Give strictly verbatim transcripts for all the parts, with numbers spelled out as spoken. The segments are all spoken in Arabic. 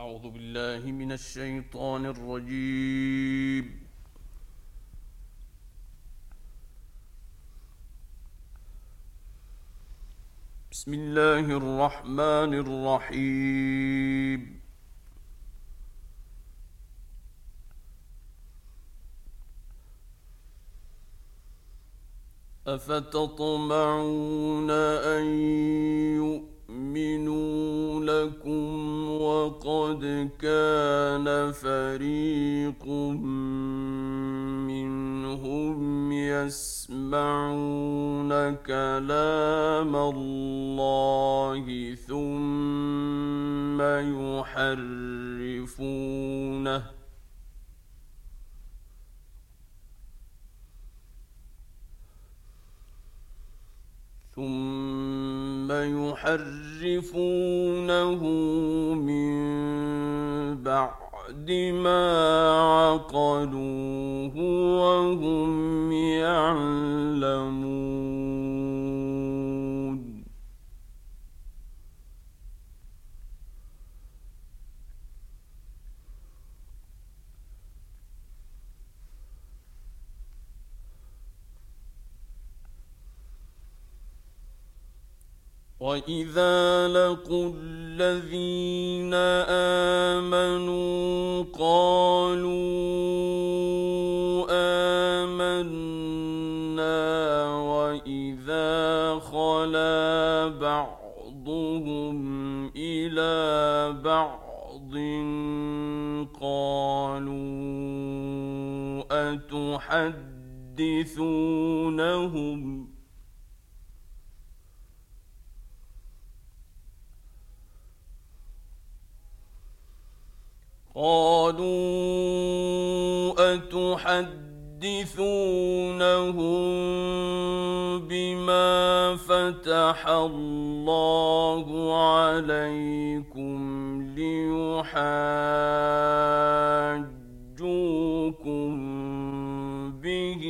أعوذ بالله من الشيطان الرجيم. بسم الله الرحمن الرحيم. أفتطمعون أن يؤمنوا لكم وقد كان فريق منهم يسمعون كلام الله ثم يحرفونه ثم يحرفونه من بعد ما عقلوه وهم يعلمون. وَإِذَا لَقُوا الَّذِينَ آمَنُوا قَالُوا آمَنَّا وَإِذَا خَلَا بَعْضُهُمْ إِلَى بَعْضٍ قَالُوا أَتُحَدِّثُونَهُمْ قالوا أتحدثونهم بما فتح الله عليكم ليحاجوكم به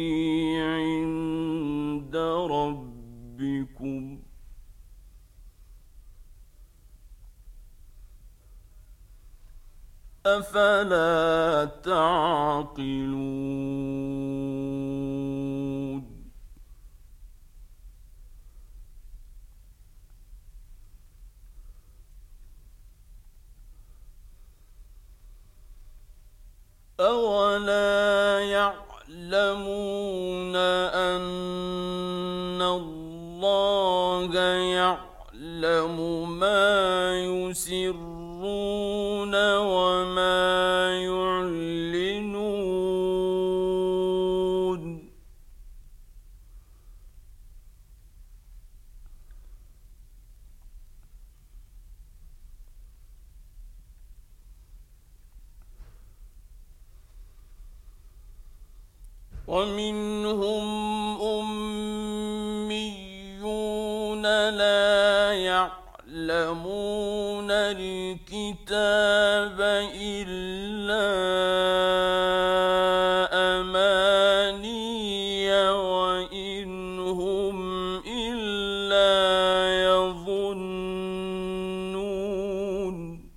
عند ربكم أفلا تعقلون. أولا يعلمون أن الله يعلم ما يسرون وما يعلنون. ومنهم أميون لا يعلمون الكتاب إلا أماني وإن هم إلا يظنون.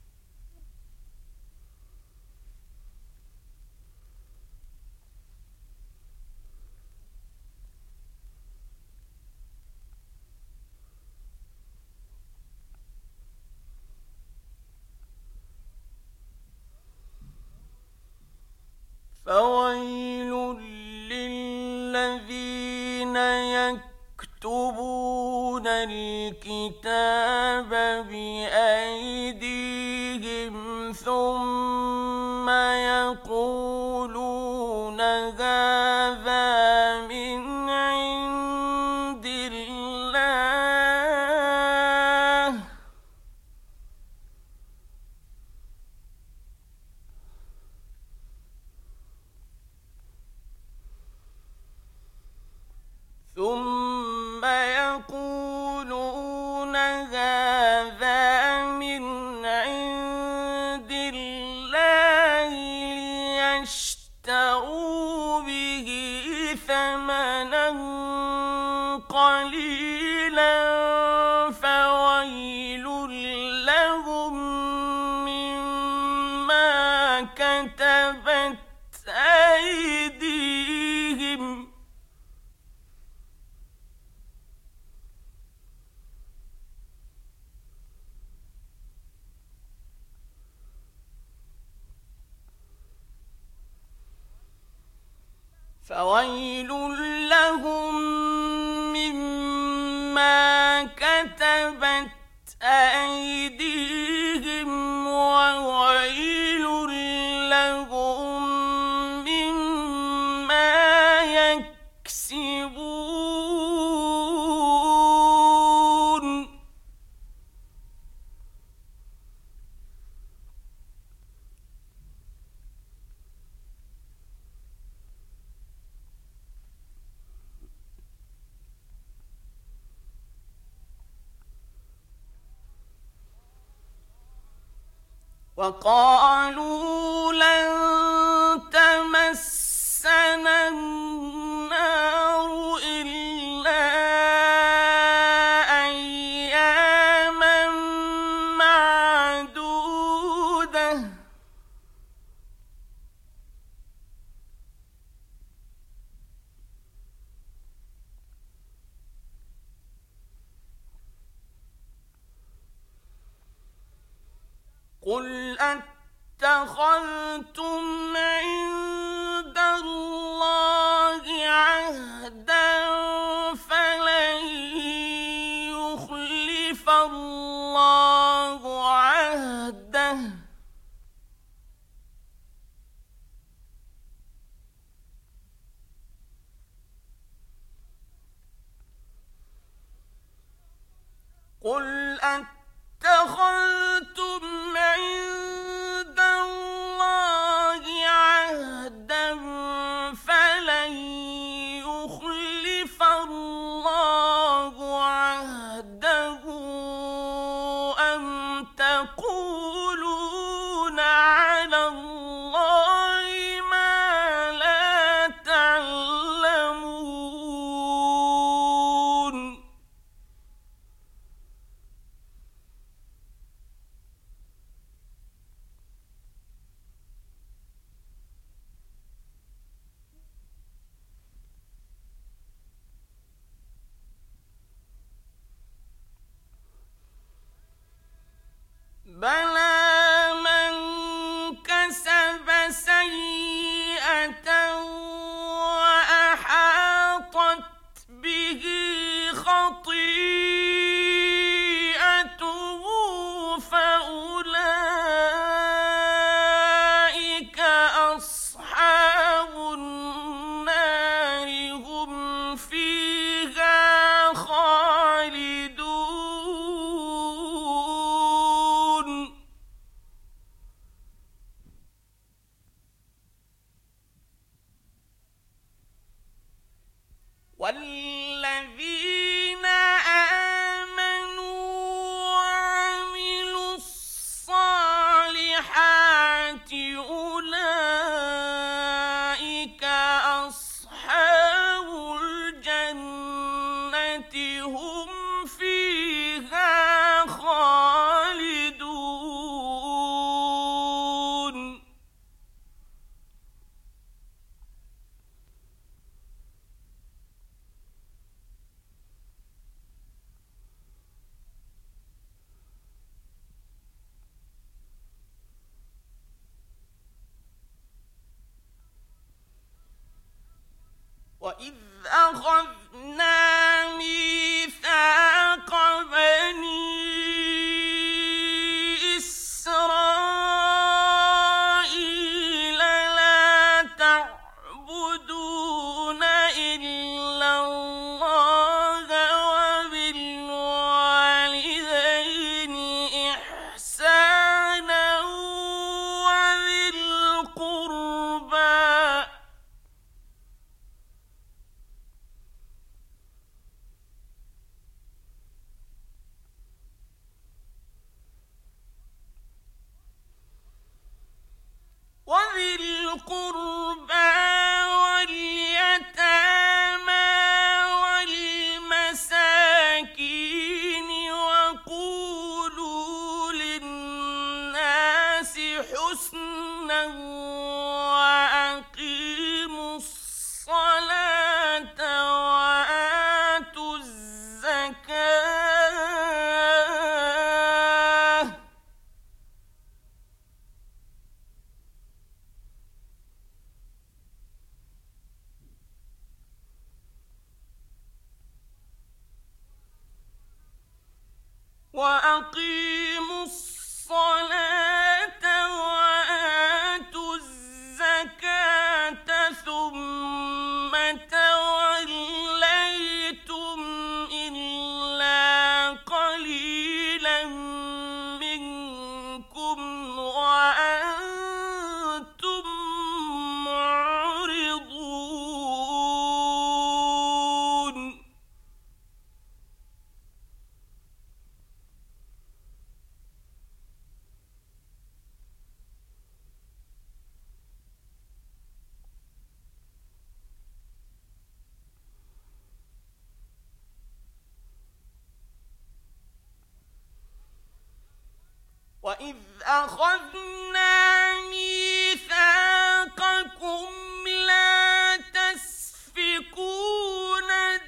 فويل للذين يكتبون الكتاب بأيديهم ثم يقولون هذا من عند الله ثم يقولون هذا من كتبت أيديهم فويل لهم مما كتبت أيديهم وويل لهم مما يكسبون وقالوا لن تمسنا النار إلا أياما معدودة قل أتخذتم عند الله عهدا فلن يخلف الله عهده قل أتخذتم عند الله عهدا فلن يخلف الله عهده أم تقولون على الله ما لا تعلمون بلى من كسب سيئة وأحاطت به خطيئته فأولئك أصحاب النار هم فيها خالدون والذين آمنوا وعملوا الصالحات أولئك أصحاب الجنة هم فيها خالدون وإذ أخذنا ميثاق بني إسرائيل لا تعبدون إلا الله وبالوالدين إحسانا وذي القربى وذي القربى واليتامى والمساكين وقولوا للناس حسنا أقيموا الصلاة وآتوا الزكاة ثم توليتم إلا قليلا منكم وأنتم معرضون وَإِذْ أَخَذْنَا مِيثَاقَكُمْ لَا تَسْفِكُونَ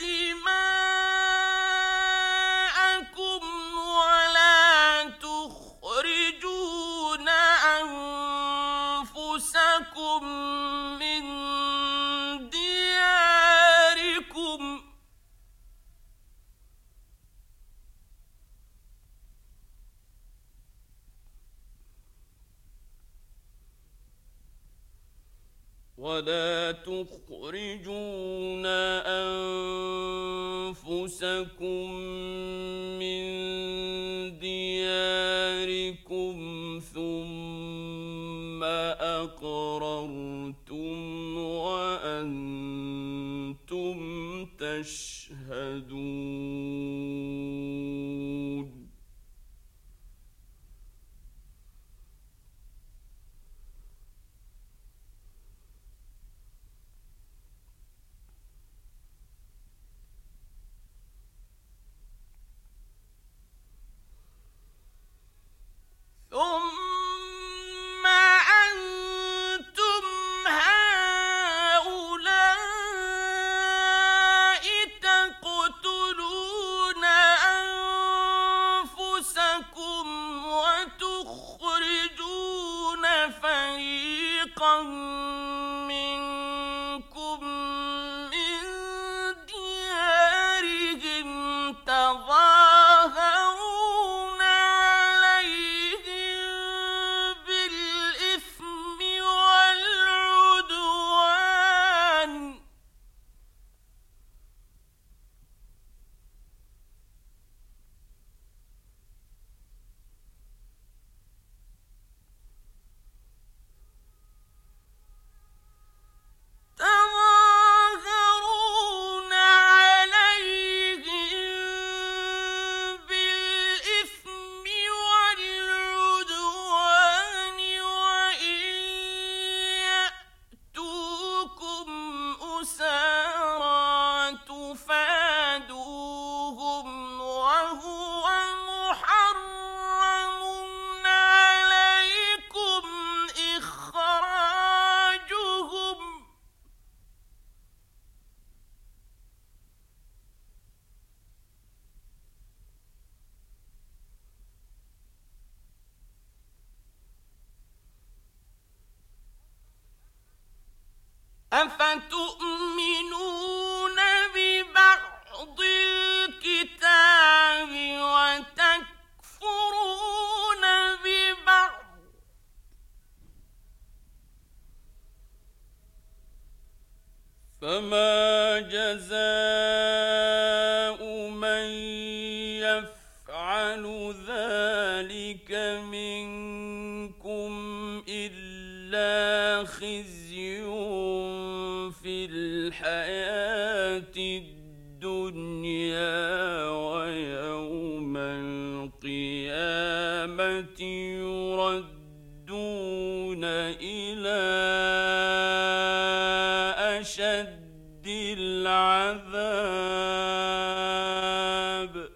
دِمَاءَكُمْ وَلَا تُخْرِجُونَ أَنفُسَكُم مِّن دِيَارِكُمْ ولا تخرجون أنفسكم من دياركم ثم أقررتم وأنتم تشهدون ثم أنتم هؤلاء تقتلون أنفسكم وتخرجون فريقا منكم من ديارهم تظاهرون عليهم بالإثم والعدوان تظاهرون عليهم بالإثم والعدوان وإن يأتوكم أسارى تفادوهم وهو محرم عليكم إخراجهم أفتؤمنون ببعض الكتاب وتكفرون ببعض فما جزاء من يفعل ذلك منكم إلا خزي في الحياة الدنيا ويوم القيامة يردون إلى أشد العذاب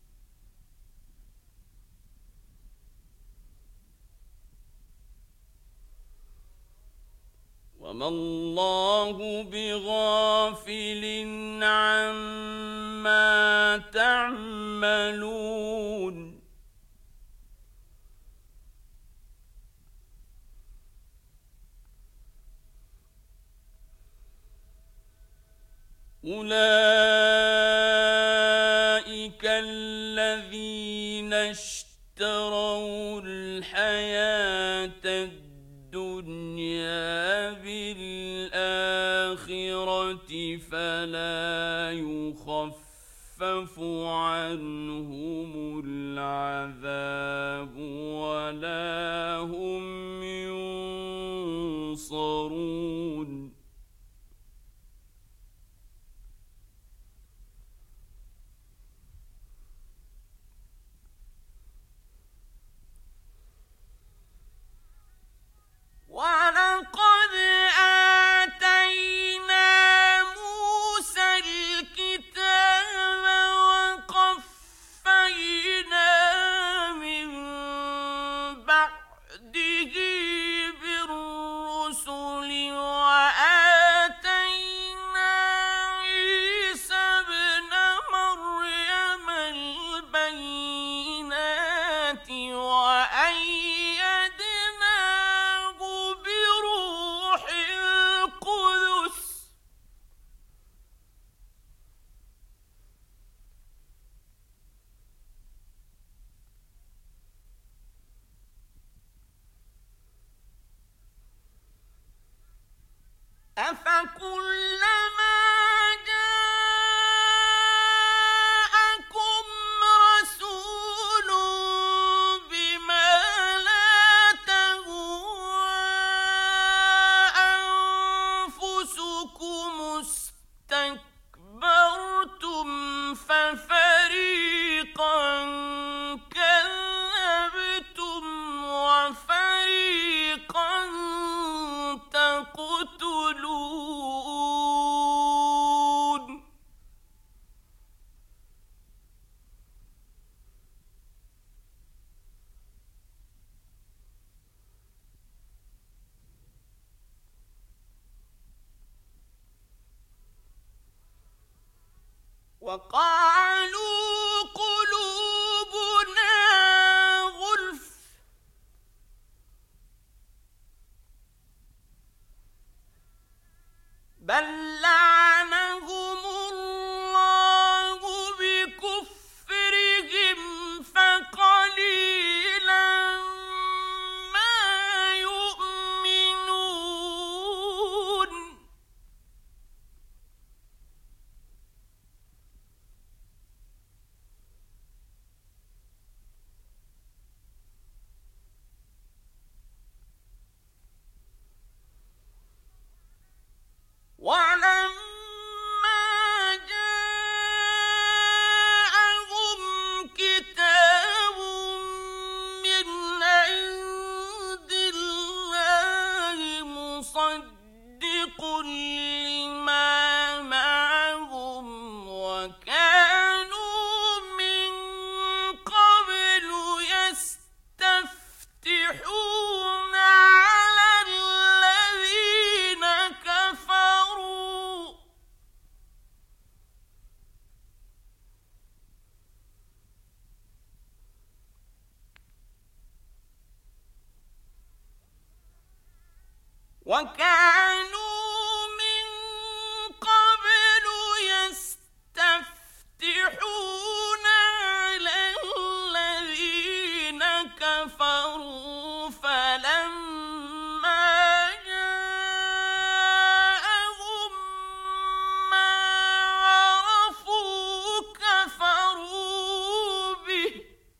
وما الله بغافل عما تعملون أولئك الذين اشتروا اشتروا الحياة الدنيا بالآخرة فلا يخفف عنهم العذاب ولا هم ينصرون. ولقد آتينا موسى الكتاب وقفينا من بعده بالرسل وآتينا عيسى ابن مريم البينات وأيدناه بروح القدس أفكلما جاءكم رسول بما لا تهوى أنفسكم استكبرتم ففريقا كذبتم وفريقا تقتلون. وقالوا قلوبنا غلف بل لعنهم الله بكفرهم فقليلا ما يؤمنون. ولما جاءهم كتاب من عند الله مصدق لما معهم وكانوا من قبل يستفتحون على الذين كفروا وكانوا من قبل يستفتحون على الذين كفروا فلما جاءهم ما عرفوا كفروا به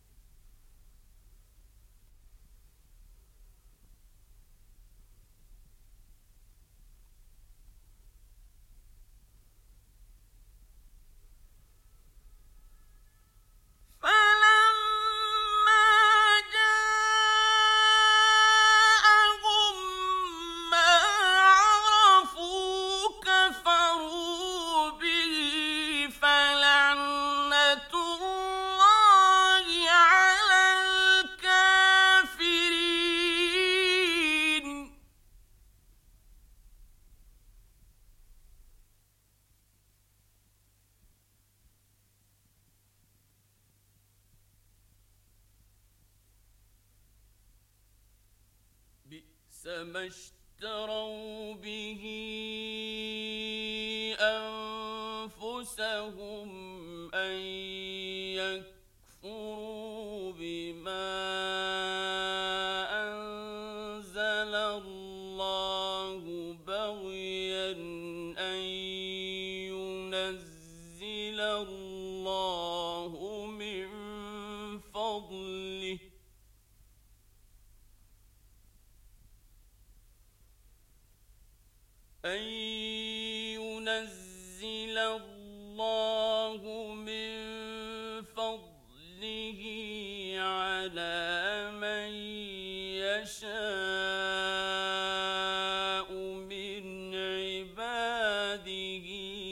فلما جاءهم ما عرفوا كفروا به فلعنة الله على الكافرين. بئس ما اشتروا به أنفسهم أن يكفروا بما من يشاء من عباده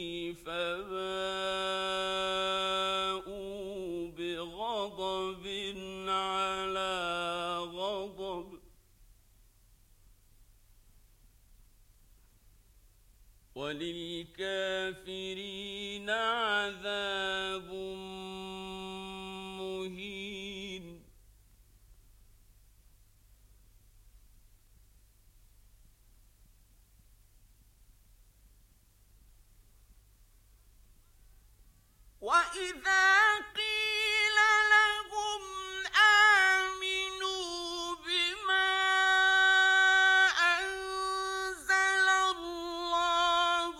فباءوا بغضب على غضب وللكافرين عذاب مهين. وإذا قيل لهم آمنوا بما أنزل الله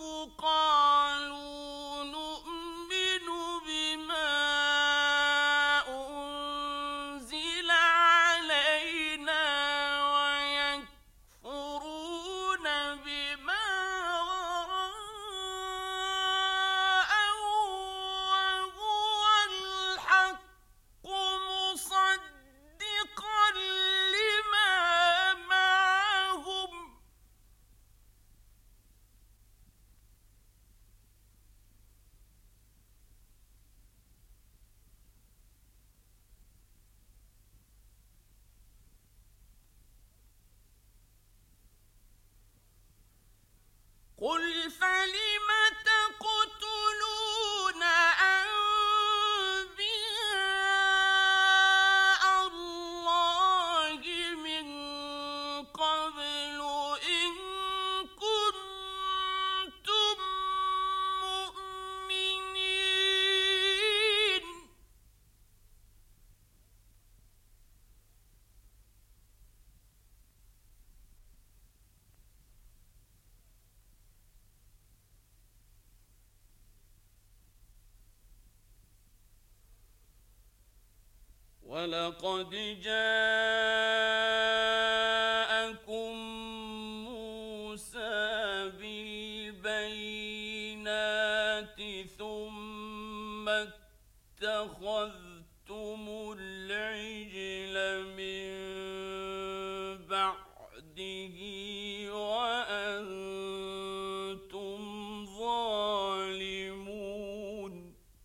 قالوا نؤمن بما أنزل علينا ويكفرون بما وراءه وهو الحق مصدقا لما معهم قل فلم تقتلون أنبياء الله من قبل إن كنتم مؤمنين ولقد جاءكم موسى بالبينات ثم اتخذتم العجل من بعده وأنتم ظالمون.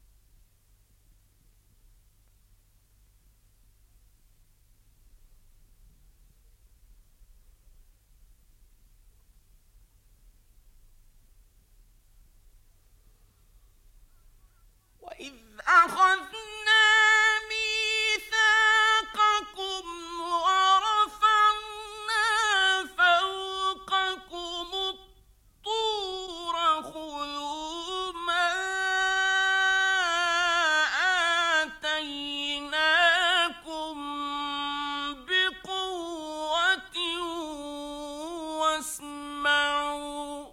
وإذ أخذنا ميثاقكم ورفعنا فوقكم الطور خذوا ما آتيناكم بقوة واسمعوا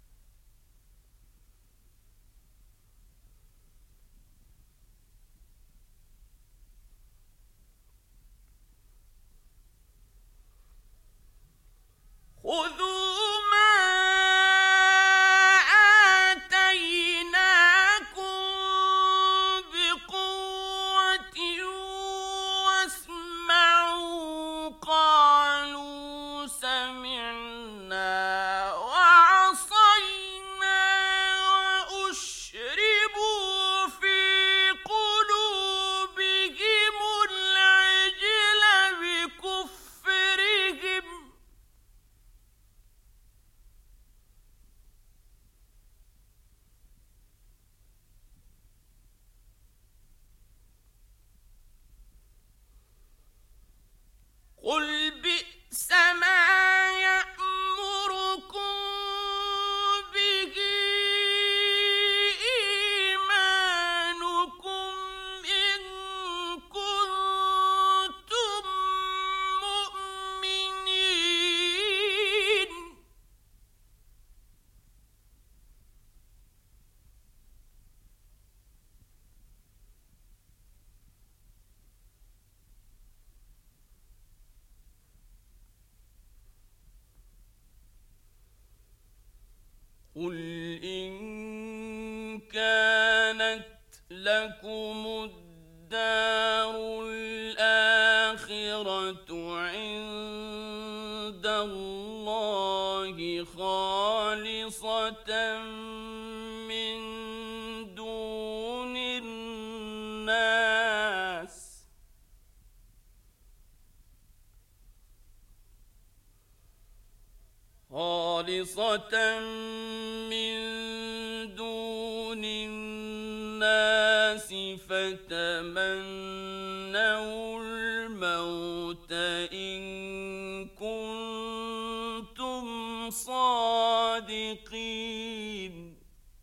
خذوا ما آتيناكم بقوة واسمعوا قالوا سمعنا وعصينا وأشربوا في قلوبهم العجل بكفرهم قل بئس ما يأمركم به إيمانكم إن كنتم مؤمنين. قل إن كانت لكم الدار الآخرة عند الله خالصة من دون الناس خالصة من دون الناس فتمنوا الموت إن كنتم صادقين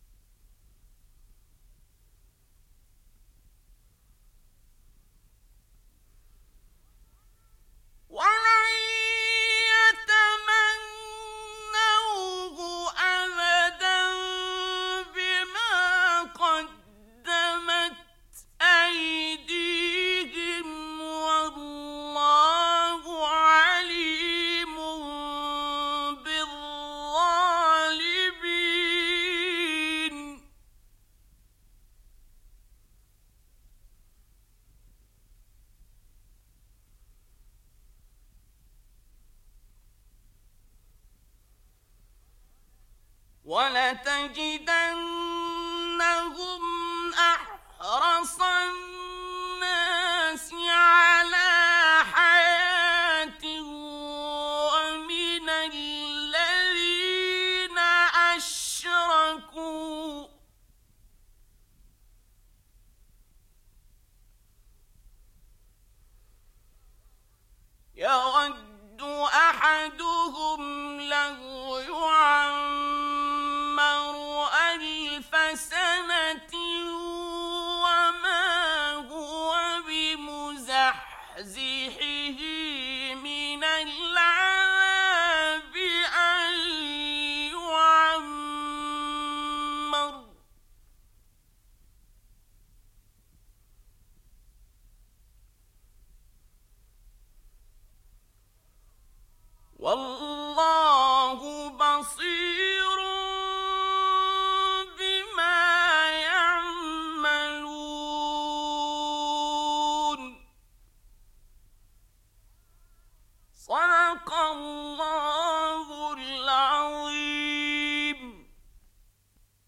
ولن يتمنوه أبدا بما قدمت أيديهم والله عليم بالظالمين ولتجدن